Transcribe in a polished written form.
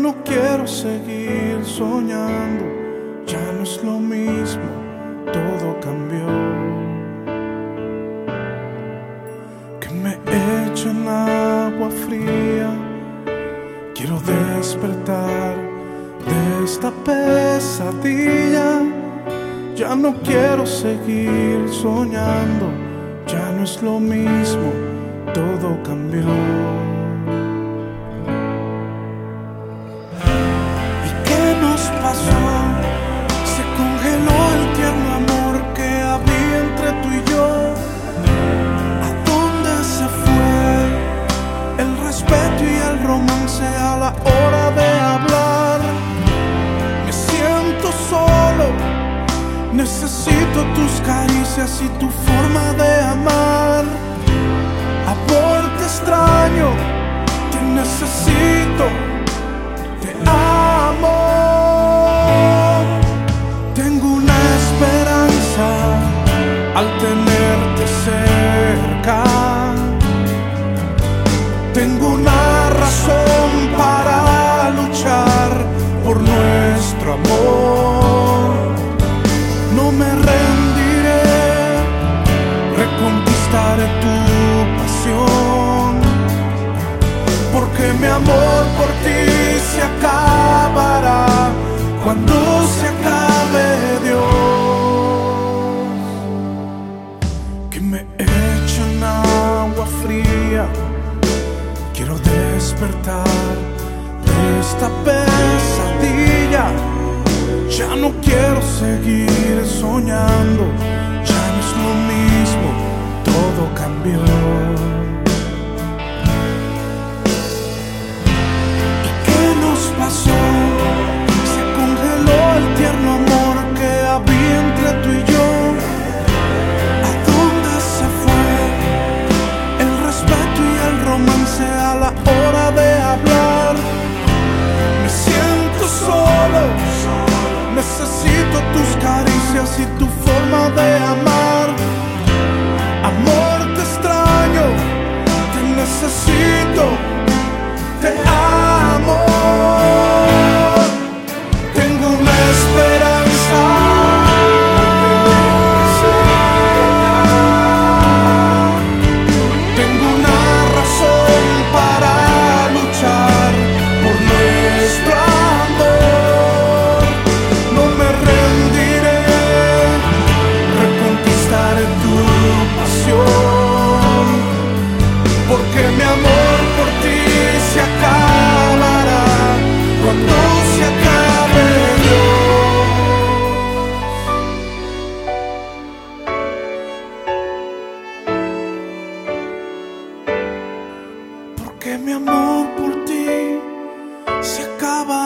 no quiero seguir soñando, ya no es lo mismo, todo cambió. Que me echen agua fría, quiero despertar de esta pesadilla. Ya no quiero seguir soñando, ya no es lo mismo, todo cambió. ¿Y qué nos pasó? Se congeló el tierno amor que había entre tú y yo. ¿A dónde se fue el respeto y el romance a la hora de hablar? Me siento solo, necesito tus caricias y tu forma de amar. Amor, te extraño, te necesito, te amo. Tengo una esperanza al tenerte cerca. Tengo una razón para luchar por nuestro amor. No me rendiré, reconquistaré tu pasión, porque mi amor por ti se acabará cuando se acabe Dios. Que me echen agua fría, quiero despertar de esta pesadilla. Ya no quiero seguir soñando, ya no es lo mismo, todo cambió. ¿Y qué nos pasó? Se congeló el tierno amor que había entre tú y yo. ¿A dónde se fue el respeto y el romance a la hora de hablar? Me siento solo, necesito tus caricias y tu forma de amar. Amor, te extraño, te necesito, te amo. Tengo una esperanza, tengo una razón para luchar por nuestro amor. No me rendiré, reconquistaré tu pasión, porque mi amor por ti se acabará cuando se acabe Dios. Porque mi amor por ti se acabará